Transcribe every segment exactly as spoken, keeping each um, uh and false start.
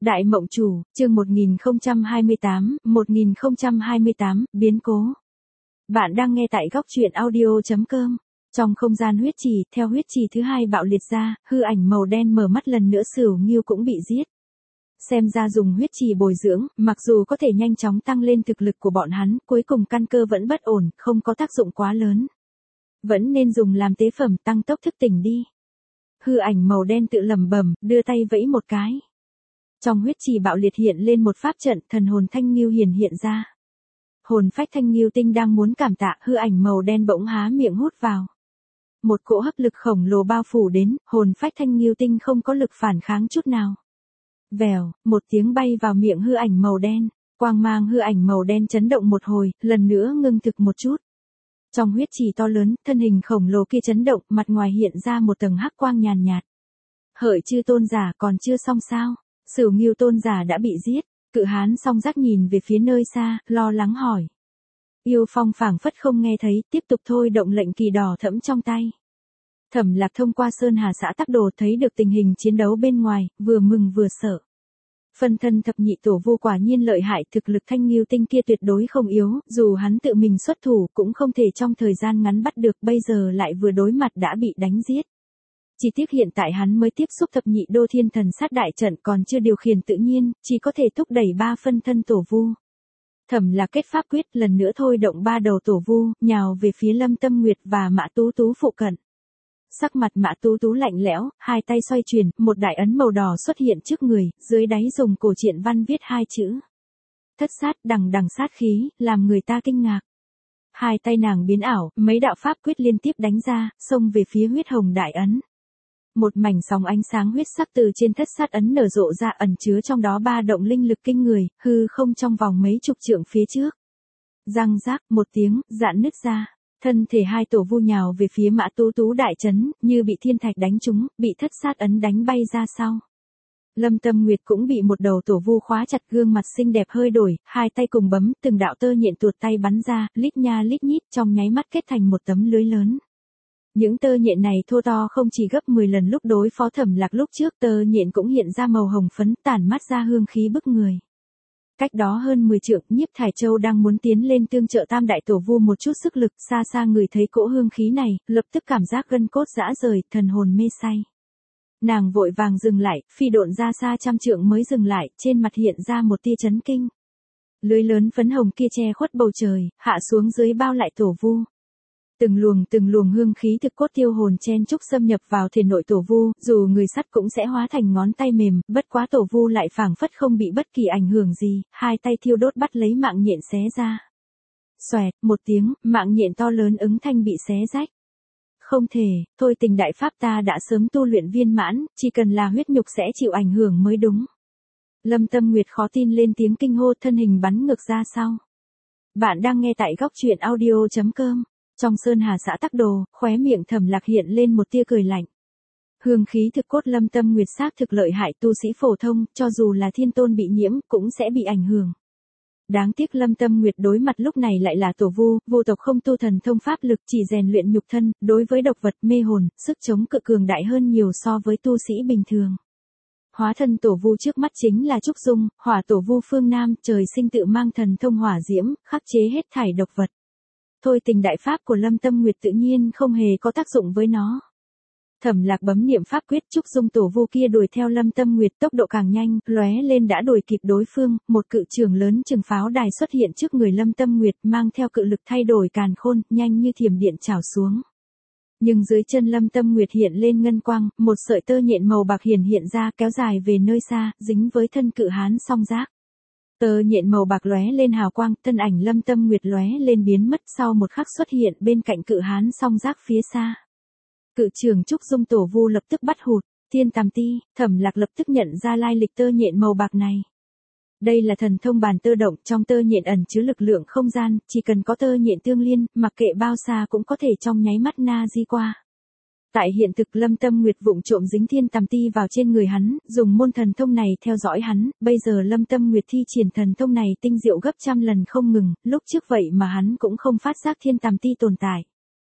Đại Mộng Chủ, chương một nghìn không trăm hai mươi tám, một nghìn không trăm hai mươi tám, biến cố. Bạn đang nghe tại góc truyện audio chấm com. Trong không gian huyết trì, theo huyết trì thứ hai bạo liệt ra, hư ảnh màu đen mở mắt lần nữa Sửu Nghiêu cũng bị giết. Xem ra dùng huyết trì bồi dưỡng, mặc dù có thể nhanh chóng tăng lên thực lực của bọn hắn, cuối cùng căn cơ vẫn bất ổn, không có tác dụng quá lớn. Vẫn nên dùng làm tế phẩm tăng tốc thức tỉnh đi. Hư ảnh màu đen tự lẩm bẩm, đưa tay vẫy một cái. Trong huyết trì bạo liệt hiện lên một pháp trận, thần hồn Thanh Nghiêu hiển hiện ra. Hồn phách Thanh Nghiêu Tinh đang muốn cảm tạ, hư ảnh màu đen bỗng há miệng hút vào. Một cỗ hấp lực khổng lồ bao phủ đến, hồn phách Thanh Nghiêu Tinh không có lực phản kháng chút nào. Vèo, một tiếng bay vào miệng hư ảnh màu đen, quang mang hư ảnh màu đen chấn động một hồi, lần nữa ngưng thực một chút. Trong huyết trì to lớn, thân hình khổng lồ kia chấn động, mặt ngoài hiện ra một tầng hắc quang nhàn nhạt. Hợi Chư tôn giả còn chưa xong sao? Sửu Nghiêu tôn giả đã bị giết. Cự hán song giác nhìn về phía nơi xa, lo lắng hỏi. Yêu Phong phảng phất không nghe thấy, tiếp tục thôi động lệnh kỳ đỏ thẫm trong tay. Thẩm Lạc thông qua Sơn Hà xã Tắc Đồ thấy được tình hình chiến đấu bên ngoài, vừa mừng vừa sợ. Phân thân thập nhị tổ vu quả nhiên lợi hại, thực lực Thanh Nghiêu Tinh kia tuyệt đối không yếu, dù hắn tự mình xuất thủ cũng không thể trong thời gian ngắn bắt được, bây giờ lại vừa đối mặt đã bị đánh giết. Chỉ tiếc hiện tại hắn mới tiếp xúc thập nhị đô thiên thần sát đại trận còn chưa điều khiển tự nhiên, chỉ có thể thúc đẩy ba phân thân tổ vu. Thẩm Lạc kết pháp quyết lần nữa thôi động ba đầu tổ vu, nhào về phía Lâm Tâm Nguyệt và Mã Tú Tú phụ cận. Sắc mặt Mã Tú Tú lạnh lẽo, hai tay xoay chuyển, một đại ấn màu đỏ xuất hiện trước người, dưới đáy dùng cổ truyện văn viết hai chữ. Thất sát, đằng đằng sát khí, làm người ta kinh ngạc. Hai tay nàng biến ảo, mấy đạo pháp quyết liên tiếp đánh ra, xông về phía huyết hồng đại ấn. Một mảnh sóng ánh sáng huyết sắc từ trên thất sát ấn nở rộ ra, ẩn chứa trong đó ba động linh lực kinh người, hư không trong vòng mấy chục trượng phía trước. Răng rác, một tiếng, dạn nứt ra. Thân thể hai tổ vu nhào về phía Mã Tú Tú đại trấn, như bị thiên thạch đánh trúng, bị thất sát ấn đánh bay ra sau. Lâm Tâm Nguyệt cũng bị một đầu tổ vu khóa chặt, gương mặt xinh đẹp hơi đổi, hai tay cùng bấm, từng đạo tơ nhện tuột tay bắn ra, lít nha lít nhít, trong nháy mắt kết thành một tấm lưới lớn. Những tơ nhện này thô to không chỉ gấp mười lần lúc đối phó Thẩm Lạc lúc trước, tơ nhện cũng hiện ra màu hồng phấn, tản mát ra hương khí bức người. Cách đó hơn mười trượng, Nhiếp Thải Châu đang muốn tiến lên tương trợ tam đại tổ vu một chút sức lực, xa xa người thấy cỗ hương khí này, lập tức cảm giác gân cốt rã rời, thần hồn mê say. Nàng vội vàng dừng lại, phi độn ra xa trăm trượng mới dừng lại, trên mặt hiện ra một tia chấn kinh. Lưới lớn phấn hồng kia che khuất bầu trời, hạ xuống dưới bao lại tổ vu. Từng luồng từng luồng hương khí thực cốt tiêu hồn chen chúc xâm nhập vào thể nội tổ vu, dù người sắt cũng sẽ hóa thành ngón tay mềm, bất quá tổ vu lại phảng phất không bị bất kỳ ảnh hưởng gì, hai tay thiêu đốt bắt lấy mạng nhện xé ra. Xoẹt, một tiếng, mạng nhện to lớn ứng thanh bị xé rách. Không thể, thôi tình đại pháp ta đã sớm tu luyện viên mãn, chỉ cần là huyết nhục sẽ chịu ảnh hưởng mới đúng. Lâm Tâm Nguyệt khó tin lên tiếng kinh hô, thân hình bắn ngược ra sau. Bạn đang nghe tại góc truyện audio chấm com. Trong Sơn Hà xã Tắc Đồ, khóe miệng Thẩm Lạc hiện lên một tia cười lạnh. Hương khí thực cốt Lâm Tâm Nguyệt xác thực lợi hại, tu sĩ phổ thông, cho dù là thiên tôn bị nhiễm, cũng sẽ bị ảnh hưởng. Đáng tiếc Lâm Tâm Nguyệt đối mặt lúc này lại là tổ vu, vô tộc không tu thần thông pháp lực, chỉ rèn luyện nhục thân, đối với độc vật mê hồn, sức chống cự cường đại hơn nhiều so với tu sĩ bình thường. Hóa thân tổ vu trước mắt chính là Trúc Dung, hỏa tổ vu phương Nam, trời sinh tự mang thần thông hỏa diễm, khắc chế hết thảy độc vật. Thôi tình đại pháp của Lâm Tâm Nguyệt tự nhiên không hề có tác dụng với nó. Thẩm Lạc bấm niệm pháp quyết, Trúc Dung tổ vu kia đuổi theo Lâm Tâm Nguyệt, tốc độ càng nhanh, lóe lên đã đuổi kịp đối phương, một cự trường lớn chừng pháo đài xuất hiện trước người Lâm Tâm Nguyệt, mang theo cự lực thay đổi càn khôn, nhanh như thiểm điện chảo xuống. Nhưng dưới chân Lâm Tâm Nguyệt hiện lên ngân quang, một sợi tơ nhện màu bạc hiển hiện ra, kéo dài về nơi xa, dính với thân cự hán song giác. Tơ nhện màu bạc lóe lên hào quang, thân ảnh Lâm Tâm Nguyệt lóe lên biến mất, sau một khắc xuất hiện bên cạnh cự hán song giác phía xa. Cự trường Trúc Dung tổ vu lập tức bắt hụt, Thiên Tàm Ti, Thẩm Lạc lập tức nhận ra lai lịch tơ nhện màu bạc này. Đây là thần thông bàn tơ động, trong tơ nhện ẩn chứa lực lượng không gian, chỉ cần có tơ nhện tương liên, mặc kệ bao xa cũng có thể trong nháy mắt na di qua. Tại hiện thực Lâm Tâm Nguyệt vụng trộm dính Thiên Tàm Ti vào trên người hắn, dùng môn thần thông này theo dõi hắn, bây giờ Lâm Tâm Nguyệt thi triển thần thông này tinh diệu gấp trăm lần không ngừng, lúc trước vậy mà hắn cũng không phát giác Thiên Tàm Ti tồn tại.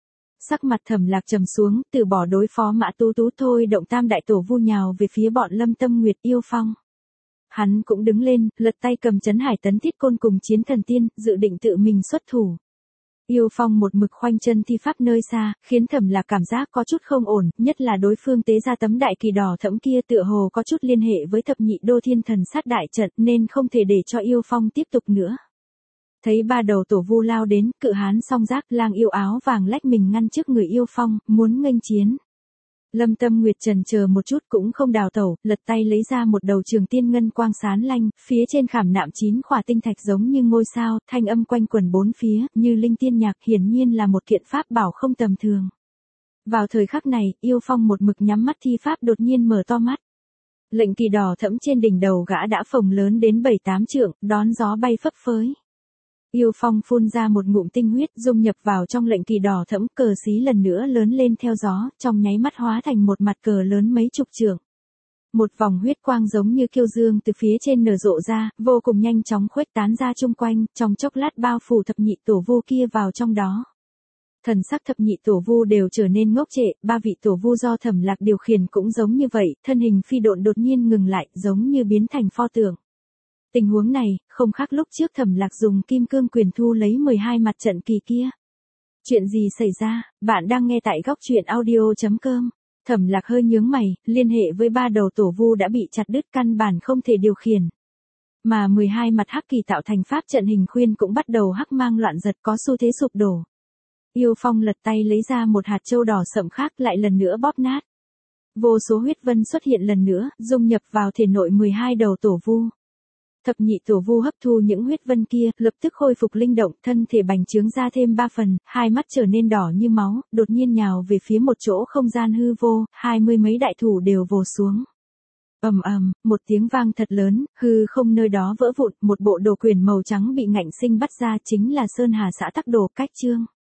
Sắc mặt Thẩm Lạc trầm xuống, từ bỏ đối phó Mã Tú Tú thôi động tam đại tổ vu nhào về phía bọn Lâm Tâm Nguyệt. Yêu Phong. Hắn cũng đứng lên, lật tay cầm Trấn Hải Tấn Thiết Côn cùng Chiến Thần Tiên, dự định tự mình xuất thủ. Yêu Phong một mực khoanh chân thi pháp nơi xa, khiến Thẩm Lạc cảm giác có chút không ổn, nhất là đối phương tế ra tấm đại kỳ đỏ thẫm kia tựa hồ có chút liên hệ với thập nhị đô thiên thần sát đại trận nên không thể để cho Yêu Phong tiếp tục nữa. Thấy ba đầu tổ vu lao đến, cự hán song giác lang yêu áo vàng lách mình ngăn trước người Yêu Phong, muốn nghênh chiến. Lâm Tâm Nguyệt trần chờ một chút cũng không đào tẩu, lật tay lấy ra một đầu trường tiên ngân quang sáng lanh, phía trên khảm nạm chín khỏa tinh thạch giống như ngôi sao, thanh âm quanh quẩn bốn phía, như linh tiên nhạc, hiển nhiên là một kiện pháp bảo không tầm thường. Vào thời khắc này, Yêu Phong một mực nhắm mắt thi pháp đột nhiên mở to mắt. Lệnh kỳ đỏ thẫm trên đỉnh đầu gã đã phồng lớn đến bảy tám trượng, đón gió bay phấp phới. Yêu Phong phun ra một ngụm tinh huyết dung nhập vào trong lệnh kỳ đỏ thẫm, cờ xí lần nữa lớn lên theo gió, trong nháy mắt hóa thành một mặt cờ lớn mấy chục trượng. Một vòng huyết quang giống như kiêu dương từ phía trên nở rộ ra, vô cùng nhanh chóng khuếch tán ra chung quanh, trong chốc lát bao phủ thập nhị tổ vu kia vào trong đó. Thần sắc thập nhị tổ vu đều trở nên ngốc trệ, ba vị tổ vu do Thẩm Lạc điều khiển cũng giống như vậy, thân hình phi độn đột nhiên ngừng lại, giống như biến thành pho tượng. Tình huống này, không khác lúc trước Thẩm Lạc dùng kim cương quyền thu lấy mười hai mặt trận kỳ kia. Chuyện gì xảy ra, bạn đang nghe tại góc truyện audio chấm com. Thẩm Lạc hơi nhướng mày, liên hệ với ba đầu tổ vu đã bị chặt đứt căn bản không thể điều khiển. Mà mười hai mặt hắc kỳ tạo thành pháp trận hình khuyên cũng bắt đầu hắc mang loạn giật có xu thế sụp đổ. Yêu Phong lật tay lấy ra một hạt châu đỏ sậm khác lại lần nữa bóp nát. Vô số huyết vân xuất hiện lần nữa, dung nhập vào thể nội mười hai đầu tổ vu. Thập nhị tổ vu hấp thu những huyết vân kia, lập tức khôi phục linh động, thân thể bành trướng ra thêm ba phần, hai mắt trở nên đỏ như máu, đột nhiên nhào về phía một chỗ không gian hư vô, hai mươi mấy đại thủ đều vồ xuống. Ầm ầm, một tiếng vang thật lớn, hư không nơi đó vỡ vụn, một bộ đồ quyền màu trắng bị ngạnh sinh bắt ra chính là Sơn Hà xã Tắc Đồ Cách Chương.